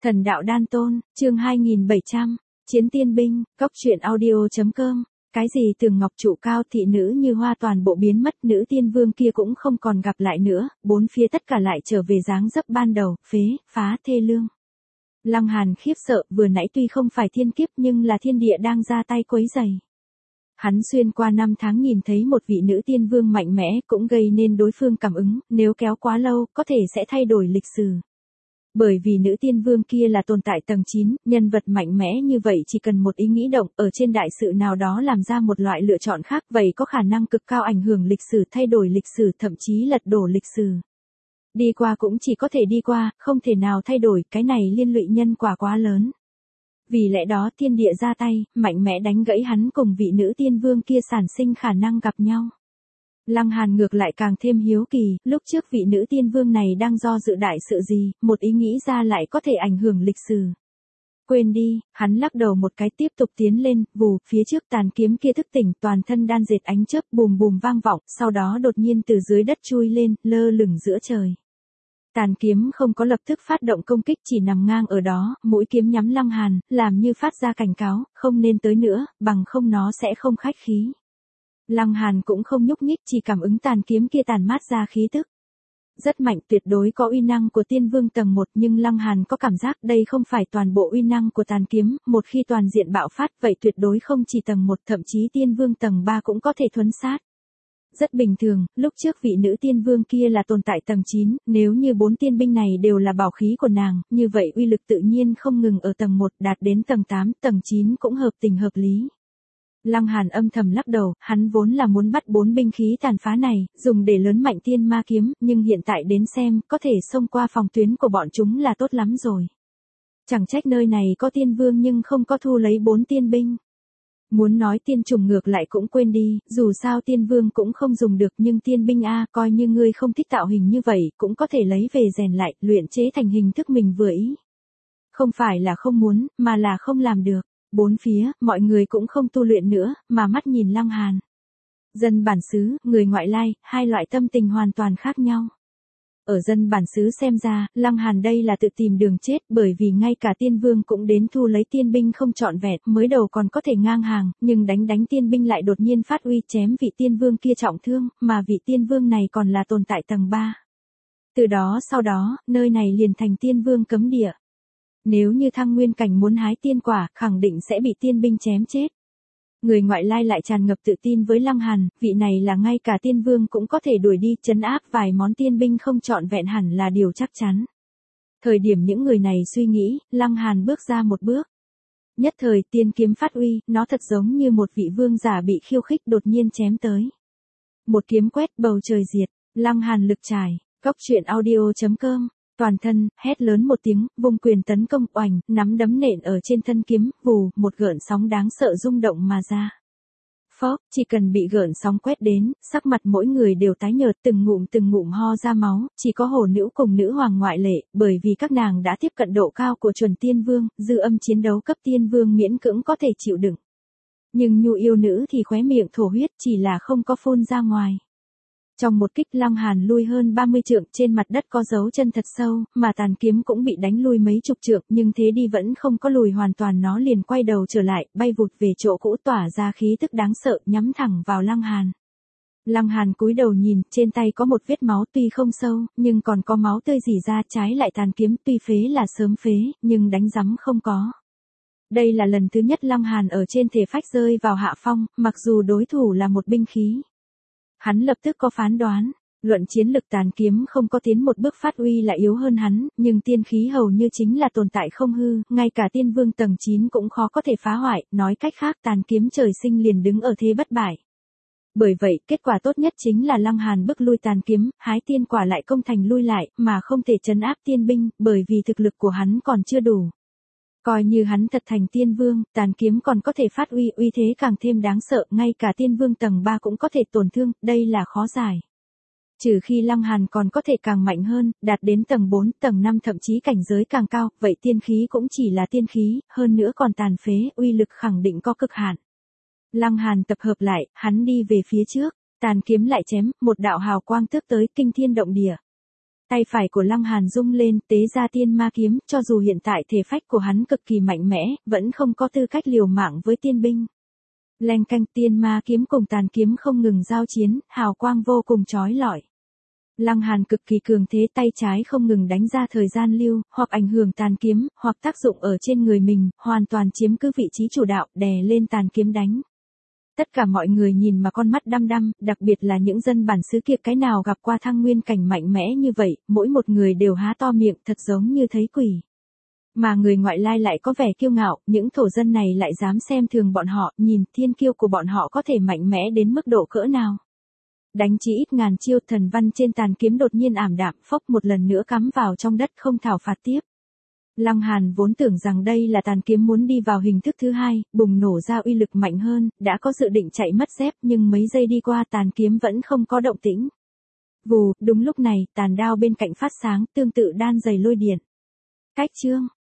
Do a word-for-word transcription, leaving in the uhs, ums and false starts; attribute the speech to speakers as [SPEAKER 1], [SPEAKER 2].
[SPEAKER 1] Thần đạo đan tôn, chương hai nghìn bảy trăm, Chiến tiên binh, cốc truyện audio.com. Cái gì tường ngọc trụ cao thị nữ như hoa toàn bộ biến mất, nữ tiên vương kia cũng không còn gặp lại nữa, bốn phía tất cả lại trở về dáng dấp ban đầu, phế, phá thê lương. Lăng Hàn khiếp sợ, vừa nãy tuy không phải thiên kiếp nhưng là thiên địa đang ra tay quấy rầy. Hắn xuyên qua năm tháng nhìn thấy một vị nữ tiên vương mạnh mẽ cũng gây nên đối phương cảm ứng, nếu kéo quá lâu có thể sẽ thay đổi lịch sử. Bởi vì nữ tiên vương kia là tồn tại tầng chín, nhân vật mạnh mẽ như vậy chỉ cần một ý nghĩ động ở trên đại sự nào đó làm ra một loại lựa chọn khác, vậy có khả năng cực cao ảnh hưởng lịch sử, thay đổi lịch sử, thậm chí lật đổ lịch sử. Đi qua cũng chỉ có thể đi qua, không thể nào thay đổi, cái này liên lụy nhân quả quá lớn. Vì lẽ đó thiên địa ra tay, mạnh mẽ đánh gãy hắn cùng vị nữ tiên vương kia sản sinh khả năng gặp nhau. Lăng Hàn ngược lại càng thêm hiếu kỳ, lúc trước vị nữ tiên vương này đang do dự đại sự gì, một ý nghĩ ra lại có thể ảnh hưởng lịch sử. Quên đi, hắn lắc đầu một cái tiếp tục tiến lên, vù, phía trước tàn kiếm kia thức tỉnh, toàn thân đan dệt ánh chớp bùm bùm vang vọng, sau đó đột nhiên từ dưới đất chui lên, lơ lửng giữa trời. Tàn kiếm không có lập tức phát động công kích, chỉ nằm ngang ở đó, mũi kiếm nhắm Lăng Hàn, làm như phát ra cảnh cáo, không nên tới nữa, bằng không nó sẽ không khách khí. Lăng Hàn cũng không nhúc nhích, chỉ cảm ứng tàn kiếm kia tàn mát ra khí tức. Rất mạnh, tuyệt đối có uy năng của tiên vương tầng một, nhưng Lăng Hàn có cảm giác đây không phải toàn bộ uy năng của tàn kiếm, một khi toàn diện bạo phát vậy tuyệt đối không chỉ tầng một, thậm chí tiên vương tầng ba cũng có thể thuấn sát. Rất bình thường, lúc trước vị nữ tiên vương kia là tồn tại tầng chín, nếu như bốn tiên binh này đều là bảo khí của nàng, như vậy uy lực tự nhiên không ngừng ở tầng một, đạt đến tầng tám, tầng chín cũng hợp tình hợp lý. Lăng Hàn âm thầm lắc đầu, hắn vốn là muốn bắt bốn binh khí tàn phá này, dùng để lớn mạnh tiên ma kiếm, nhưng hiện tại đến xem, có thể xông qua phòng tuyến của bọn chúng là tốt lắm rồi. Chẳng trách nơi này có tiên vương nhưng không có thu lấy bốn tiên binh. Muốn nói tiên trùng ngược lại cũng quên đi, dù sao tiên vương cũng không dùng được, nhưng tiên binh a, coi như ngươi không thích tạo hình như vậy, cũng có thể lấy về rèn lại, luyện chế thành hình thức mình vừa ý. Không phải là không muốn, mà là không làm được. Bốn phía, mọi người cũng không tu luyện nữa, mà mắt nhìn Lăng Hàn. Dân bản xứ, người ngoại lai, hai loại tâm tình hoàn toàn khác nhau. Ở dân bản xứ xem ra, Lăng Hàn đây là tự tìm đường chết, bởi vì ngay cả tiên vương cũng đến thu lấy tiên binh không trọn vẹn, mới đầu còn có thể ngang hàng, nhưng đánh đánh tiên binh lại đột nhiên phát uy, chém vị tiên vương kia trọng thương, mà vị tiên vương này còn là tồn tại tầng ba. Từ đó sau đó, nơi này liền thành tiên vương cấm địa. Nếu như thăng nguyên cảnh muốn hái tiên quả, khẳng định sẽ bị tiên binh chém chết. Người ngoại lai lại tràn ngập tự tin với Lăng Hàn, vị này là ngay cả tiên vương cũng có thể đuổi đi, trấn áp vài món tiên binh không trọn vẹn hẳn là điều chắc chắn. Thời điểm những người này suy nghĩ, Lăng Hàn bước ra một bước. Nhất thời tiên kiếm phát uy, nó thật giống như một vị vương giả bị khiêu khích đột nhiên chém tới. Một kiếm quét bầu trời diệt, Lăng Hàn lực trải, cốc truyện audio.com. Toàn thân, hét lớn một tiếng, vung quyền tấn công, oành, nắm đấm nện ở trên thân kiếm, vù, một gợn sóng đáng sợ rung động mà ra. Phốc, chỉ cần bị gợn sóng quét đến, sắc mặt mỗi người đều tái nhợt, từng ngụm từng ngụm ho ra máu, chỉ có hồ nữ cùng nữ hoàng ngoại lệ, bởi vì các nàng đã tiếp cận độ cao của chuẩn tiên vương, dư âm chiến đấu cấp tiên vương miễn cưỡng có thể chịu đựng. Nhưng nhu yêu nữ thì khóe miệng thổ huyết, chỉ là không có phun ra ngoài. Trong một kích Lăng Hàn lui hơn ba mươi trượng, trên mặt đất có dấu chân thật sâu, mà tàn kiếm cũng bị đánh lui mấy chục trượng, nhưng thế đi vẫn không có lùi hoàn toàn, nó liền quay đầu trở lại, bay vụt về chỗ cũ, tỏa ra khí tức đáng sợ, nhắm thẳng vào Lăng Hàn. Lăng Hàn cúi đầu nhìn, trên tay có một vết máu tuy không sâu, nhưng còn có máu tươi rỉ ra, trái lại tàn kiếm tuy phế là sớm phế, nhưng đánh rắm không có. Đây là lần thứ nhất Lăng Hàn ở trên thể phách rơi vào hạ phong, mặc dù đối thủ là một binh khí. Hắn lập tức có phán đoán, luận chiến lực tàn kiếm không có tiến một bước phát uy lại yếu hơn hắn, nhưng tiên khí hầu như chính là tồn tại không hư, ngay cả tiên vương tầng chín cũng khó có thể phá hoại, nói cách khác tàn kiếm trời sinh liền đứng ở thế bất bại. Bởi vậy, kết quả tốt nhất chính là Lăng Hàn bức lui tàn kiếm, hái tiên quả lại công thành lui lại, mà không thể trấn áp tiên binh, bởi vì thực lực của hắn còn chưa đủ. Coi như hắn thật thành tiên vương, tàn kiếm còn có thể phát uy, uy thế càng thêm đáng sợ, ngay cả tiên vương tầng ba cũng có thể tổn thương, đây là khó giải. Trừ khi Lăng Hàn còn có thể càng mạnh hơn, đạt đến tầng bốn, tầng năm thậm chí cảnh giới càng cao, vậy tiên khí cũng chỉ là tiên khí, hơn nữa còn tàn phế, uy lực khẳng định có cực hạn. Lăng Hàn tập hợp lại, hắn đi về phía trước, tàn kiếm lại chém, một đạo hào quang tước tới, kinh thiên động địa. Tay phải của Lăng Hàn rung lên, tế ra tiên ma kiếm, cho dù hiện tại thể phách của hắn cực kỳ mạnh mẽ, vẫn không có tư cách liều mạng với tiên binh. Leng canh, tiên ma kiếm cùng tàn kiếm không ngừng giao chiến, hào quang vô cùng chói lọi. Lăng Hàn cực kỳ cường thế, tay trái không ngừng đánh ra thời gian lưu, hoặc ảnh hưởng tàn kiếm, hoặc tác dụng ở trên người mình, hoàn toàn chiếm cứ vị trí chủ đạo, đè lên tàn kiếm đánh. Tất cả mọi người nhìn mà con mắt đăm đăm, đặc biệt là những dân bản xứ kia, cái nào gặp qua thăng nguyên cảnh mạnh mẽ như vậy, mỗi một người đều há to miệng, thật giống như thấy quỷ. Mà người ngoại lai lại có vẻ kiêu ngạo, những thổ dân này lại dám xem thường bọn họ, nhìn thiên kiêu của bọn họ có thể mạnh mẽ đến mức độ cỡ nào. Đánh chỉ ít ngàn chiêu, thần văn trên tàn kiếm đột nhiên ảm đạm, phốc một lần nữa cắm vào trong đất, không thảo phạt tiếp. Lăng Hàn vốn tưởng rằng đây là tàn kiếm muốn đi vào hình thức thứ hai, bùng nổ ra uy lực mạnh hơn, đã có dự định chạy mất dép, nhưng mấy giây đi qua tàn kiếm vẫn không có động tĩnh. Vù, đúng lúc này, tàn đao bên cạnh phát sáng, tương tự đan dày lôi điện. Cách chương